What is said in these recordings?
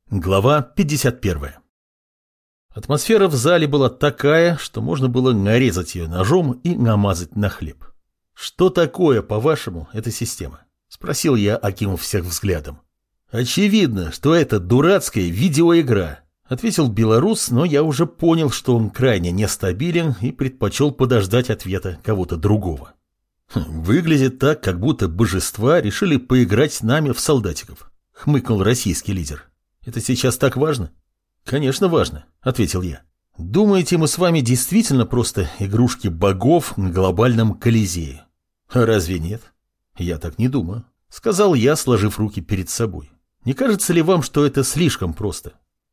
Глава 51. Атмосфера в зале была такая, что можно было нарезать ее ножом и намазать на хлеб. «Что такое, по-вашему, эта система?» – спросил я, окинув всех взглядом. «Очевидно, что это дурацкая видеоигра», – ответил белорус, но я уже понял, что он крайне нестабилен и предпочел подождать ответа кого-то другого. «Выглядит так, как будто божества решили поиграть с нами в солдатиков», – хмыкнул российский лидер. «Это сейчас так важно?» «Конечно важно», — ответил я. «Думаете, мы с вами действительно просто игрушки богов на глобальном колизее?» «А разве нет?» «Я так не думаю», — сказал я, сложив руки перед собой. «Не кажется ли вам, что это слишком просто?»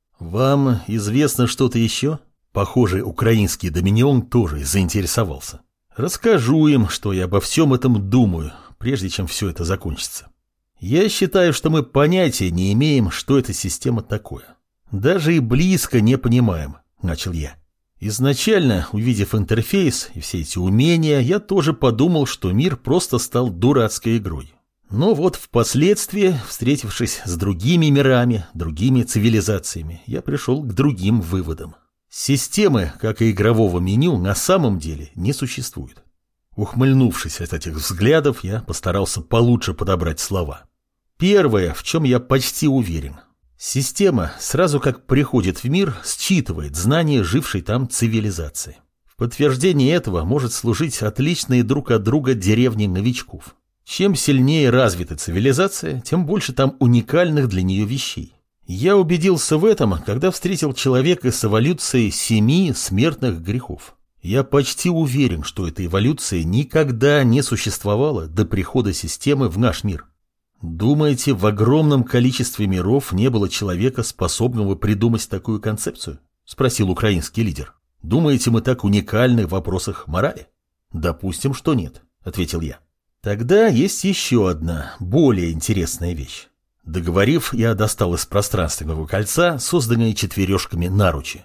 «Вам известно что-то еще?» Похоже, украинский доминион тоже заинтересовался. «Расскажу им, что я обо всем этом думаю, прежде чем все это закончится. Я считаю, что мы понятия не имеем, что эта система такое. Даже и близко не понимаем», — начал я. Изначально, увидев интерфейс и все эти умения, я тоже подумал, что мир просто стал дурацкой игрой. Но вот впоследствии, встретившись с другими мирами, другими цивилизациями, я пришел к другим выводам. Системы, как и игрового меню, на самом деле не существует. Ухмыльнувшись от этих взглядов, я постарался получше подобрать слова. Первое, в чем я почти уверен. Система, сразу как приходит в мир, считывает знания жившей там цивилизации. В подтверждение этого может служить отличные друг от друга деревни новичков. Чем сильнее развита цивилизация, тем больше там уникальных для нее вещей. Я убедился в этом, когда встретил человека с эволюцией 7 смертных грехов. Я почти уверен, что эта эволюция никогда не существовала до прихода системы в наш мир. Думаете, в огромном количестве миров не было человека, способного придумать такую концепцию? Спросил украинский лидер. Думаете, мы так уникальны в вопросах морали? Допустим, что нет, ответил я. Тогда есть еще одна, более интересная вещь. Договорив, я достал из пространственного кольца, созданное четвережками наручи.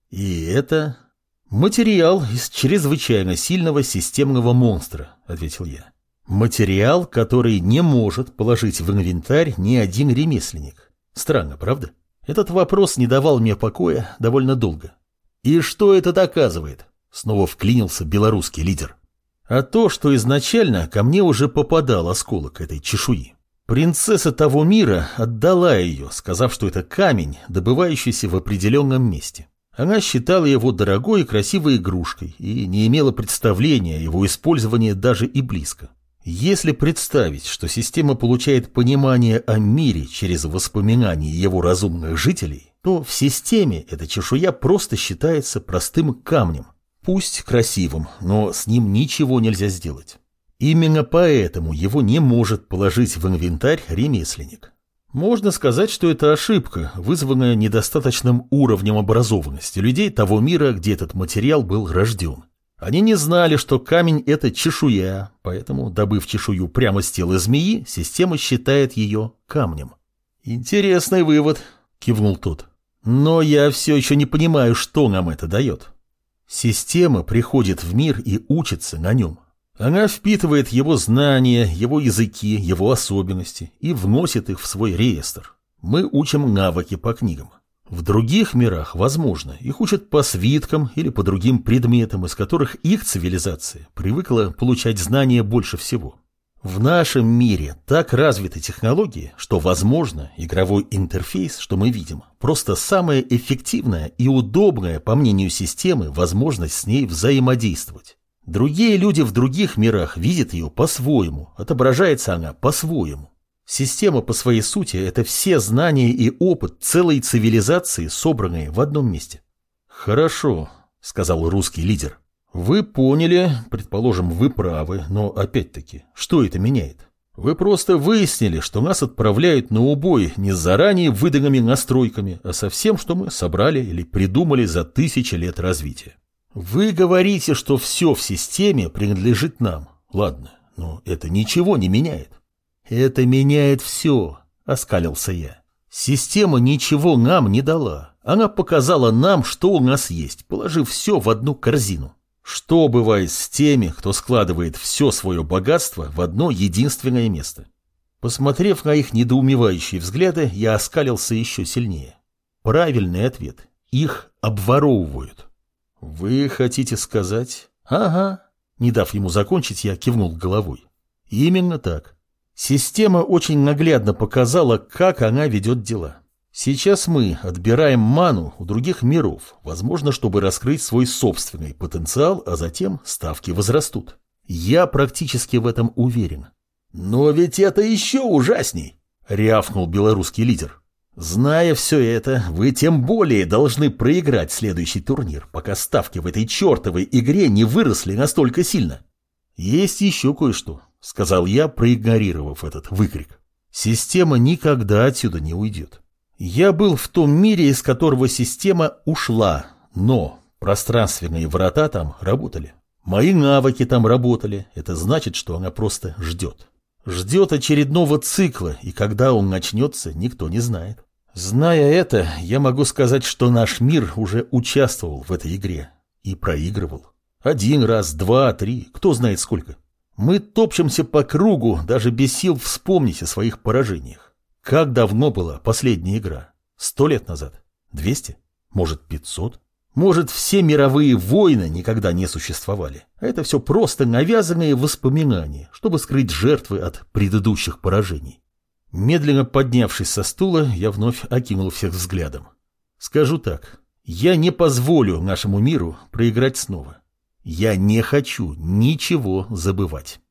И это материал из чрезвычайно сильного системного монстра, ответил я. Материал, который не может положить в инвентарь ни один ремесленник. Странно, правда? Этот вопрос не давал мне покоя довольно долго. «И что это доказывает?» Снова вклинился белорусский лидер. «А то, что изначально ко мне уже попадал осколок этой чешуи. Принцесса того мира отдала ее, сказав, что это камень, добывающийся в определенном месте. Она считала его дорогой и красивой игрушкой и не имела представления о его использовании даже и близко. Если представить, что система получает понимание о мире через воспоминания его разумных жителей, то в системе эта чешуя просто считается простым камнем. Пусть красивым, но с ним ничего нельзя сделать. Именно поэтому его не может положить в инвентарь ремесленник. Можно сказать, что это ошибка, вызванная недостаточным уровнем образованности людей того мира, где этот материал был рожден. Они не знали, что камень – это чешуя, поэтому, добыв чешую прямо с тела змеи, система считает ее камнем. «Интересный вывод», – кивнул тот. «Но я все еще не понимаю, что нам это дает». Система приходит в мир и учится на нем. Она впитывает его знания, его языки, его особенности и вносит их в свой реестр. Мы учим навыки по книгам. В других мирах, возможно, их учат по свиткам или по другим предметам, из которых их цивилизация привыкла получать знания больше всего. В нашем мире так развиты технологии, что, возможно, игровой интерфейс, что мы видим, просто самая эффективная и удобная, по мнению системы, возможность с ней взаимодействовать. Другие люди в других мирах видят ее по-своему, отображается она по-своему. Система по своей сути – это все знания и опыт целой цивилизации, собранные в одном месте. «Хорошо», – сказал русский лидер. «Вы поняли, предположим, вы правы, но опять-таки, что это меняет? Вы просто выяснили, что нас отправляют на убой не с заранее выданными настройками, а со всем, что мы собрали или придумали за тысячи лет развития. Вы говорите, что все в системе принадлежит нам. Ладно, но это ничего не меняет». «Это меняет все», — оскалился я. «Система ничего нам не дала. Она показала нам, что у нас есть, положив все в одну корзину. Что бывает с теми, кто складывает все свое богатство в одно единственное место?» Посмотрев на их недоумевающие взгляды, я оскалился еще сильнее. правильный ответ. Их обворовывают. Вы хотите сказать? Ага. Не дав ему закончить, я кивнул головой. Именно так. Система очень наглядно показала, как она ведет дела. Сейчас мы отбираем ману у других миров, возможно, чтобы раскрыть свой собственный потенциал, а затем ставки возрастут. Я практически в этом уверен. Но ведь это еще ужасней, рявкнул белорусский лидер. Зная все это, вы тем более должны проиграть следующий турнир, пока ставки в этой чертовой игре не выросли настолько сильно. Есть еще кое-что, сказал я, проигнорировав этот выкрик. Система никогда отсюда не уйдет. Я был в том мире, из которого система ушла, но пространственные врата там работали. Мои навыки там работали, это значит, что она просто ждет. Ждет очередного цикла, и когда он начнется, никто не знает. Зная это, я могу сказать, что наш мир уже участвовал в этой игре и проигрывал. 1 раз, 2, 3, кто знает сколько. Мы топчемся по кругу, даже без сил вспомнить о своих поражениях. Как давно была последняя игра? 100 лет назад? 200? Может, 500? Может, все мировые войны никогда не существовали? Это все просто навязанные воспоминания, чтобы скрыть жертвы от предыдущих поражений. Медленно поднявшись со стула, я вновь окинул всех взглядом. Скажу так, я не позволю нашему миру проиграть снова. Я не хочу ничего забывать.